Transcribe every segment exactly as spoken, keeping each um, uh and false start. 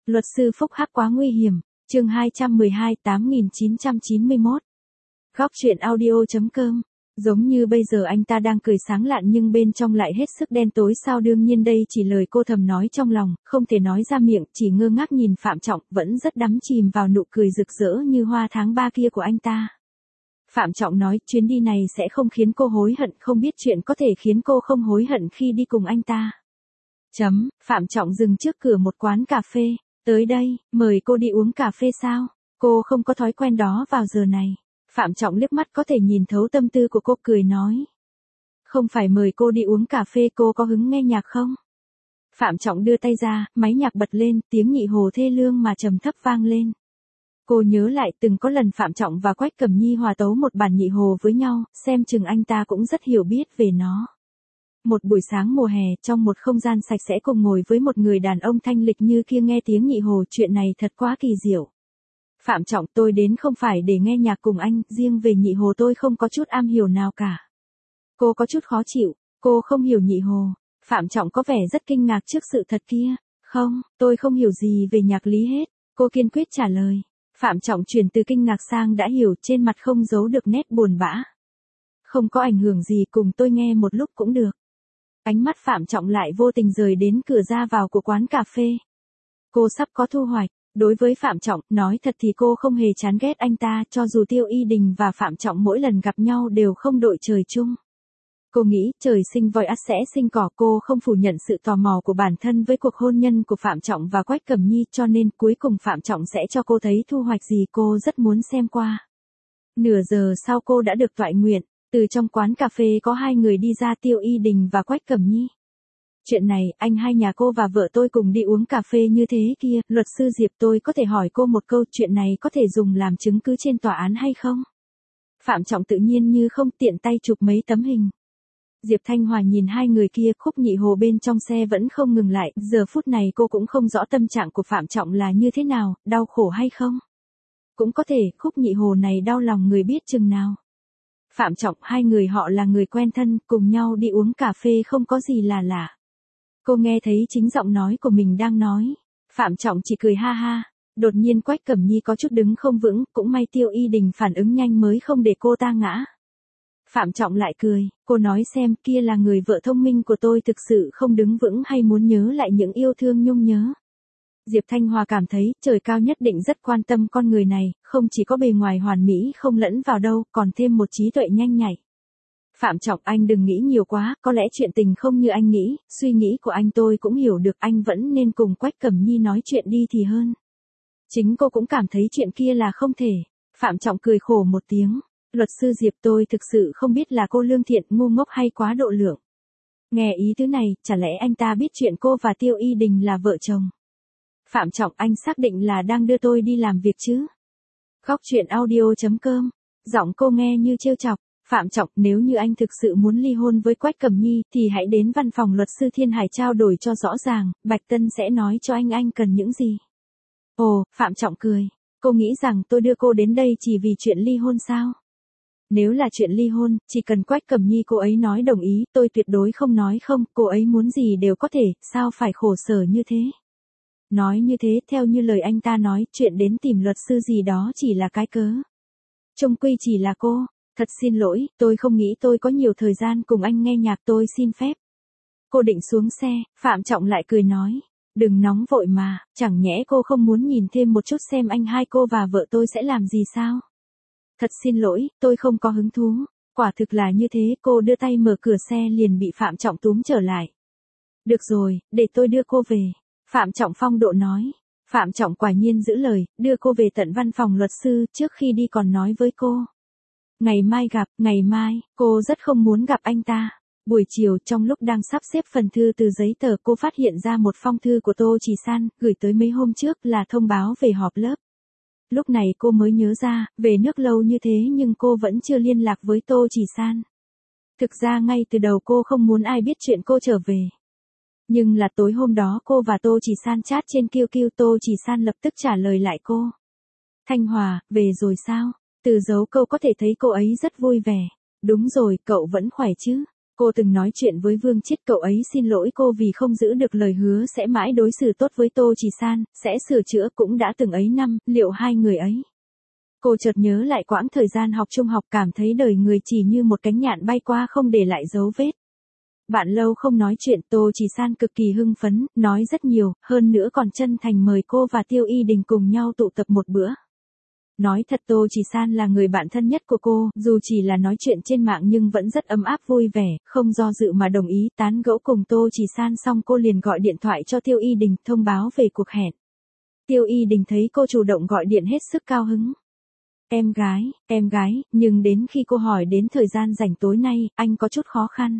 Luật sư phúc hắc quá nguy hiểm, chương hai trăm mười hai tám nghìn chín trăm chín mươi mốt. Góc truyện audio.com. Giống như bây giờ anh ta đang cười sáng lạn nhưng bên trong lại hết sức đen tối sao, đương nhiên đây chỉ lời cô thầm nói trong lòng, không thể nói ra miệng, chỉ ngơ ngác nhìn Phạm Trọng, vẫn rất đắm chìm vào nụ cười rực rỡ như hoa tháng ba kia của anh ta. Phạm Trọng nói chuyến đi này sẽ không khiến cô hối hận, không biết chuyện có thể khiến cô không hối hận khi đi cùng anh ta. Chấm, Phạm Trọng dừng trước cửa một quán cà phê. Tới đây, mời cô đi uống cà phê sao? Cô không có thói quen đó vào giờ này. Phạm Trọng liếc mắt có thể nhìn thấu tâm tư của cô, cười nói. Không phải mời cô đi uống cà phê, cô có hứng nghe nhạc không? Phạm Trọng đưa tay ra, máy nhạc bật lên, tiếng nhị hồ thê lương mà trầm thấp vang lên. Cô nhớ lại từng có lần Phạm Trọng và Quách Cẩm Nhi hòa tấu một bản nhị hồ với nhau, xem chừng anh ta cũng rất hiểu biết về nó. Một buổi sáng mùa hè, trong một không gian sạch sẽ cùng ngồi với một người đàn ông thanh lịch như kia nghe tiếng nhị hồ, chuyện này thật quá kỳ diệu. Phạm Trọng, tôi đến không phải để nghe nhạc cùng anh, riêng về nhị hồ tôi không có chút am hiểu nào cả. Cô có chút khó chịu, cô không hiểu nhị hồ. Phạm Trọng có vẻ rất kinh ngạc trước sự thật kia. Không, tôi không hiểu gì về nhạc lý hết, cô kiên quyết trả lời. Phạm Trọng chuyển từ kinh ngạc sang đã hiểu, trên mặt không giấu được nét buồn bã. Không có ảnh hưởng gì, cùng tôi nghe một lúc cũng được. Ánh mắt Phạm Trọng lại vô tình rời đến cửa ra vào của quán cà phê. Cô sắp có thu hoạch. Đối với Phạm Trọng, nói thật thì cô không hề chán ghét anh ta, cho dù Tiêu Y Đình và Phạm Trọng mỗi lần gặp nhau đều không đội trời chung. Cô nghĩ trời sinh voi ắt sẽ sinh cỏ, cô không phủ nhận sự tò mò của bản thân với cuộc hôn nhân của Phạm Trọng và Quách Cẩm Nhi, cho nên cuối cùng Phạm Trọng sẽ cho cô thấy thu hoạch gì cô rất muốn xem qua. Nửa giờ sau cô đã được toại nguyện, từ trong quán cà phê có hai người đi ra, Tiêu Y Đình và Quách Cẩm Nhi. Chuyện này, anh hai nhà cô và vợ tôi cùng đi uống cà phê như thế kia, luật sư Diệp, tôi có thể hỏi cô một câu, chuyện này có thể dùng làm chứng cứ trên tòa án hay không? Phạm Trọng tự nhiên như không, tiện tay chụp mấy tấm hình. Diệp Thanh Hòa nhìn hai người kia, khúc nhị hồ bên trong xe vẫn không ngừng lại, giờ phút này cô cũng không rõ tâm trạng của Phạm Trọng là như thế nào, đau khổ hay không? Cũng có thể, khúc nhị hồ này đau lòng người biết chừng nào. Phạm Trọng, hai người họ là người quen thân, cùng nhau đi uống cà phê không có gì là lạ. Cô nghe thấy chính giọng nói của mình đang nói. Phạm Trọng chỉ cười ha ha. Đột nhiên Quách Cẩm Nhi có chút đứng không vững, cũng may Tiêu Y Đình phản ứng nhanh mới không để cô ta ngã. Phạm Trọng lại cười, cô nói xem, kia là người vợ thông minh của tôi, thực sự không đứng vững hay muốn nhớ lại những yêu thương nhung nhớ. Diệp Thanh Hòa cảm thấy, trời cao nhất định rất quan tâm con người này, không chỉ có bề ngoài hoàn mỹ không lẫn vào đâu, còn thêm một trí tuệ nhanh nhạy. Phạm Trọng, anh đừng nghĩ nhiều quá, có lẽ chuyện tình không như anh nghĩ, suy nghĩ của anh tôi cũng hiểu được, anh vẫn nên cùng Quách Cẩm Nhi nói chuyện đi thì hơn. Chính cô cũng cảm thấy chuyện kia là không thể. Phạm Trọng cười khổ một tiếng. Luật sư Diệp, tôi thực sự không biết là cô lương thiện, ngu ngốc hay quá độ lượng. Nghe ý thứ này, chả lẽ anh ta biết chuyện cô và Tiêu Y Đình là vợ chồng? Phạm Trọng, anh xác định là đang đưa tôi đi làm việc chứ? Góc truyện audio.com. Giọng cô nghe như trêu chọc. Phạm Trọng, nếu như anh thực sự muốn ly hôn với Quách Cẩm Nhi thì hãy đến văn phòng luật sư Thiên Hải trao đổi cho rõ ràng, Bạch Tân sẽ nói cho anh anh cần những gì. Ồ, Phạm Trọng cười. Cô nghĩ rằng tôi đưa cô đến đây chỉ vì chuyện ly hôn sao? Nếu là chuyện ly hôn, chỉ cần Quách Cẩm Nhi cô ấy nói đồng ý, tôi tuyệt đối không nói không, cô ấy muốn gì đều có thể, sao phải khổ sở như thế? Nói như thế, theo như lời anh ta nói, chuyện đến tìm luật sư gì đó chỉ là cái cớ. Chung quy chỉ là cô. Thật xin lỗi, tôi không nghĩ tôi có nhiều thời gian cùng anh nghe nhạc, tôi xin phép. Cô định xuống xe, Phạm Trọng lại cười nói. Đừng nóng vội mà, chẳng nhẽ cô không muốn nhìn thêm một chút xem anh hai cô và vợ tôi sẽ làm gì sao? Thật xin lỗi, tôi không có hứng thú. Quả thực là như thế, cô đưa tay mở cửa xe liền bị Phạm Trọng túm trở lại. Được rồi, để tôi đưa cô về. Phạm Trọng phong độ nói. Phạm Trọng quả nhiên giữ lời, đưa cô về tận văn phòng luật sư, trước khi đi còn nói với cô. Ngày mai gặp, ngày mai, cô rất không muốn gặp anh ta. Buổi chiều, trong lúc đang sắp xếp phần thư từ giấy tờ, cô phát hiện ra một phong thư của Tô Chỉ San, gửi tới mấy hôm trước là thông báo về họp lớp. Lúc này cô mới nhớ ra, về nước lâu như thế nhưng cô vẫn chưa liên lạc với Tô Chỉ San. Thực ra ngay từ đầu cô không muốn ai biết chuyện cô trở về. Nhưng là tối hôm đó cô và Tô Chỉ San chat trên Q Q, Tô Chỉ San lập tức trả lời lại cô. Thanh Hòa, về rồi sao? Từ dấu câu có thể thấy cô ấy rất vui vẻ. Đúng rồi, cậu vẫn khỏe chứ? Cô từng nói chuyện với Vương Chiết, cậu ấy xin lỗi cô vì không giữ được lời hứa sẽ mãi đối xử tốt với Tô Chỉ San, sẽ sửa chữa, cũng đã từng ấy năm, liệu hai người ấy. Cô chợt nhớ lại quãng thời gian học trung học, cảm thấy đời người chỉ như một cánh nhạn bay qua không để lại dấu vết. Bạn lâu không nói chuyện, Tô Chỉ San cực kỳ hưng phấn, nói rất nhiều, hơn nữa còn chân thành mời cô và Tiêu Y Đình cùng nhau tụ tập một bữa. Nói thật, Tô Chỉ San là người bạn thân nhất của cô, dù chỉ là nói chuyện trên mạng nhưng vẫn rất ấm áp vui vẻ, không do dự mà đồng ý tán gẫu cùng Tô Chỉ San, xong cô liền gọi điện thoại cho Tiêu Y Đình thông báo về cuộc hẹn. Tiêu Y Đình thấy cô chủ động gọi điện hết sức cao hứng. Em gái, em gái, nhưng đến khi cô hỏi đến thời gian rảnh tối nay, anh có chút khó khăn.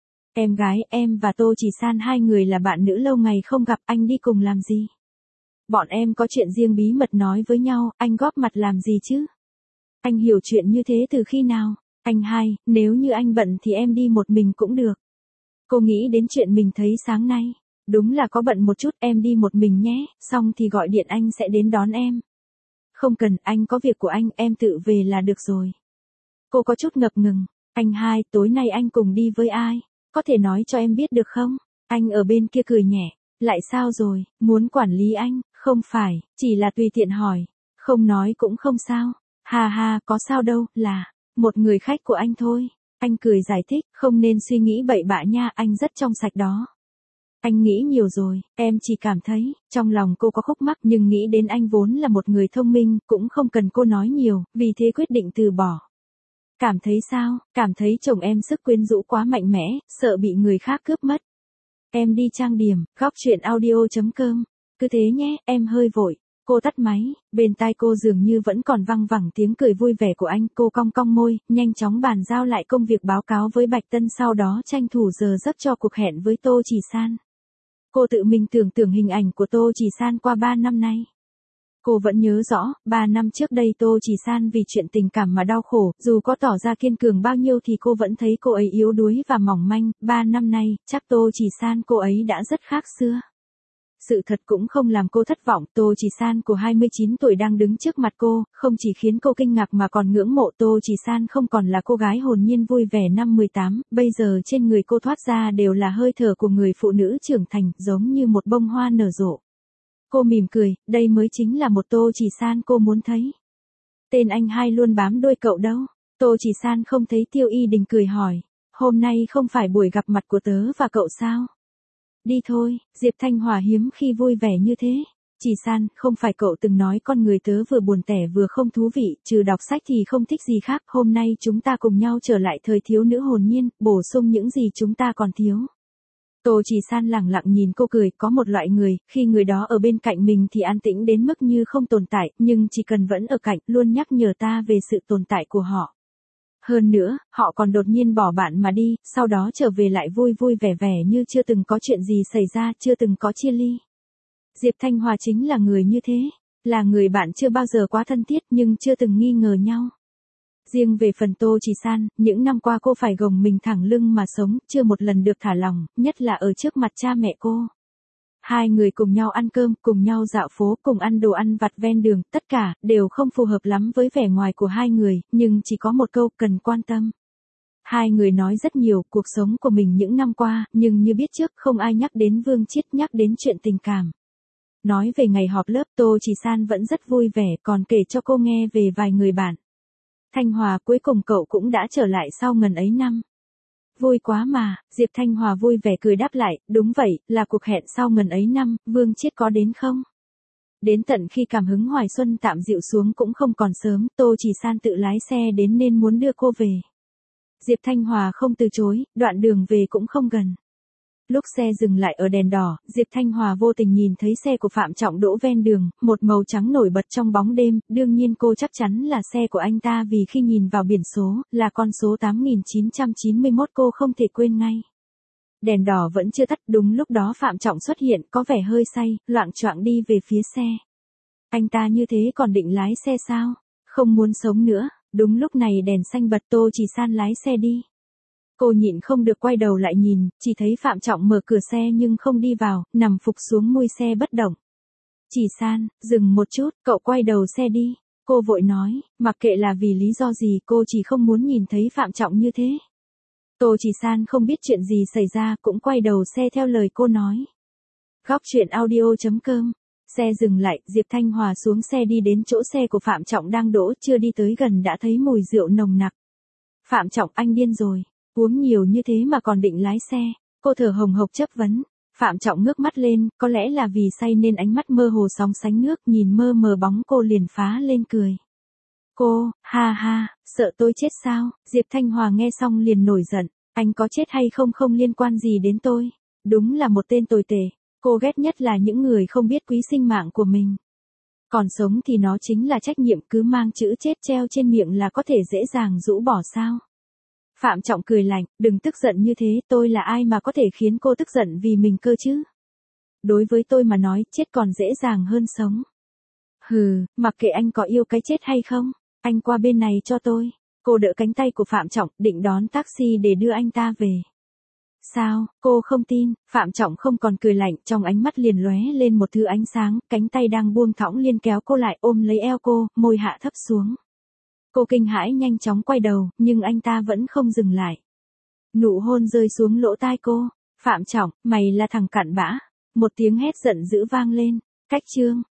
Em gái, em và Tô Chỉ San hai người là bạn nữ lâu ngày không gặp, anh đi cùng làm gì? Bọn em có chuyện riêng bí mật nói với nhau, anh góp mặt làm gì chứ? Anh hiểu chuyện như thế từ khi nào? Anh hai, nếu như anh bận thì em đi một mình cũng được. Cô nghĩ đến chuyện mình thấy sáng nay. Đúng là có bận một chút, em đi một mình nhé, xong thì gọi điện anh sẽ đến đón em. Không cần, anh có việc của anh, em tự về là được rồi. Cô có chút ngập ngừng. Anh hai, tối nay anh cùng đi với ai? Có thể nói cho em biết được không? Anh ở bên kia cười nhẹ. Lại sao rồi, muốn quản lý anh? Không phải, chỉ là tùy tiện hỏi. Không nói cũng không sao. Ha ha, có sao đâu, là một người khách của anh thôi. Anh cười giải thích, không nên suy nghĩ bậy bạ nha, anh rất trong sạch đó. Anh nghĩ nhiều rồi, em chỉ cảm thấy, trong lòng cô có khúc mắc, nhưng nghĩ đến anh vốn là một người thông minh, cũng không cần cô nói nhiều, vì thế quyết định từ bỏ. Cảm thấy sao? Cảm thấy chồng em sức quyến rũ quá mạnh mẽ, sợ bị người khác cướp mất. Em đi trang điểm, góc truyện audio chấm com. Cứ thế nhé, em hơi vội. Cô tắt máy, bên tai cô dường như vẫn còn văng vẳng tiếng cười vui vẻ của anh, cô cong cong môi, nhanh chóng bàn giao lại công việc báo cáo với Bạch Tân, sau đó tranh thủ giờ giấc cho cuộc hẹn với Tô Chỉ San. Cô tự mình tưởng tượng hình ảnh của Tô Chỉ San qua ba năm nay. Cô vẫn nhớ rõ, ba năm trước đây Tô Chỉ San vì chuyện tình cảm mà đau khổ, dù có tỏ ra kiên cường bao nhiêu thì cô vẫn thấy cô ấy yếu đuối và mỏng manh, ba năm nay, chắc Tô Chỉ San cô ấy đã rất khác xưa. Sự thật cũng không làm cô thất vọng, Tô Chỉ San của hai mươi chín tuổi đang đứng trước mặt cô, không chỉ khiến cô kinh ngạc mà còn ngưỡng mộ. Tô Chỉ San không còn là cô gái hồn nhiên vui vẻ năm mười tám, bây giờ trên người cô thoát ra đều là hơi thở của người phụ nữ trưởng thành, giống như một bông hoa nở rộ. Cô mỉm cười, đây mới chính là một Tô Chỉ San cô muốn thấy. Tên anh hai luôn bám đuôi cậu đâu? Tô Chỉ San không thấy Tiêu Y Đình cười hỏi, hôm nay không phải buổi gặp mặt của tớ và cậu sao? Đi thôi, Diệp Thanh Hòa hiếm khi vui vẻ như thế. Chỉ San, không phải cậu từng nói con người tớ vừa buồn tẻ vừa không thú vị, trừ đọc sách thì không thích gì khác, hôm nay chúng ta cùng nhau trở lại thời thiếu nữ hồn nhiên, bổ sung những gì chúng ta còn thiếu. Tô Chỉ San lẳng lặng nhìn cô cười, có một loại người, khi người đó ở bên cạnh mình thì an tĩnh đến mức như không tồn tại, nhưng chỉ cần vẫn ở cạnh, luôn nhắc nhở ta về sự tồn tại của họ. Hơn nữa, họ còn đột nhiên bỏ bạn mà đi, sau đó trở về lại vui vui vẻ vẻ như chưa từng có chuyện gì xảy ra, chưa từng có chia ly. Diệp Thanh Hòa chính là người như thế, là người bạn chưa bao giờ quá thân thiết nhưng chưa từng nghi ngờ nhau. Riêng về phần Tô Chỉ San, những năm qua cô phải gồng mình thẳng lưng mà sống, chưa một lần được thả lỏng, nhất là ở trước mặt cha mẹ cô. Hai người cùng nhau ăn cơm, cùng nhau dạo phố, cùng ăn đồ ăn vặt ven đường, tất cả, đều không phù hợp lắm với vẻ ngoài của hai người, nhưng chỉ có một câu, cần quan tâm. Hai người nói rất nhiều, cuộc sống của mình những năm qua, nhưng như biết trước, không ai nhắc đến Vương Chiết, nhắc đến chuyện tình cảm. Nói về ngày họp lớp, Tô Chỉ San vẫn rất vui vẻ, còn kể cho cô nghe về vài người bạn. Thanh Hòa, cuối cùng cậu cũng đã trở lại sau ngần ấy năm. Vui quá mà, Diệp Thanh Hòa vui vẻ cười đáp lại, đúng vậy, là cuộc hẹn sau ngần ấy năm, Vương Chiết có đến không? Đến tận khi cảm hứng hoài xuân tạm dịu xuống cũng không còn sớm, Tô Chỉ San tự lái xe đến nên muốn đưa cô về. Diệp Thanh Hòa không từ chối, đoạn đường về cũng không gần. Lúc xe dừng lại ở đèn đỏ, Diệp Thanh Hòa vô tình nhìn thấy xe của Phạm Trọng đỗ ven đường, một màu trắng nổi bật trong bóng đêm, đương nhiên cô chắc chắn là xe của anh ta vì khi nhìn vào biển số, là con số tám nghìn chín trăm chín mươi mốt cô không thể quên ngay. Đèn đỏ vẫn chưa tắt, đúng lúc đó Phạm Trọng xuất hiện, có vẻ hơi say, loạng choạng đi về phía xe. Anh ta như thế còn định lái xe sao? Không muốn sống nữa, đúng lúc này đèn xanh bật, Tô Chỉ San lái xe đi. Cô nhịn không được quay đầu lại nhìn, chỉ thấy Phạm Trọng mở cửa xe nhưng không đi vào, nằm phục xuống mui xe bất động. Chỉ San, dừng một chút, cậu quay đầu xe đi. Cô vội nói, mặc kệ là vì lý do gì cô chỉ không muốn nhìn thấy Phạm Trọng như thế. Tô Chỉ San không biết chuyện gì xảy ra cũng quay đầu xe theo lời cô nói. Góc truyện audio chấm com. Xe dừng lại, Diệp Thanh Hòa xuống xe đi đến chỗ xe của Phạm Trọng đang đỗ, chưa đi tới gần đã thấy mùi rượu nồng nặc. Phạm Trọng, anh điên rồi, uống nhiều như thế mà còn định lái xe, cô thở hồng hộc chất vấn. Phạm Trọng ngước mắt lên, có lẽ là vì say nên ánh mắt mơ hồ sóng sánh nước, nhìn mơ mờ bóng cô liền phá lên cười. Cô, ha ha, sợ tôi chết sao? Diệp Thanh Hòa nghe xong liền nổi giận, anh có chết hay không không liên quan gì đến tôi, đúng là một tên tồi tệ, cô ghét nhất là những người không biết quý sinh mạng của mình. Còn sống thì nó chính là trách nhiệm, cứ mang chữ chết treo trên miệng là có thể dễ dàng rũ bỏ sao? Phạm Trọng cười lạnh, đừng tức giận như thế, tôi là ai mà có thể khiến cô tức giận vì mình cơ chứ? Đối với tôi mà nói, chết còn dễ dàng hơn sống. Hừ, mặc kệ anh có yêu cái chết hay không, anh qua bên này cho tôi. Cô đỡ cánh tay của Phạm Trọng, định đón taxi để đưa anh ta về. Sao, cô không tin? Phạm Trọng không còn cười lạnh, trong ánh mắt liền lóe lên một thứ ánh sáng, cánh tay đang buông thõng liền kéo cô lại, ôm lấy eo cô, môi hạ thấp xuống. Cô kinh hãi nhanh chóng quay đầu, nhưng anh ta vẫn không dừng lại. Nụ hôn rơi xuống lỗ tai cô. Phạm Trọng, mày là thằng cặn bã. Một tiếng hét giận dữ vang lên. Cách chương.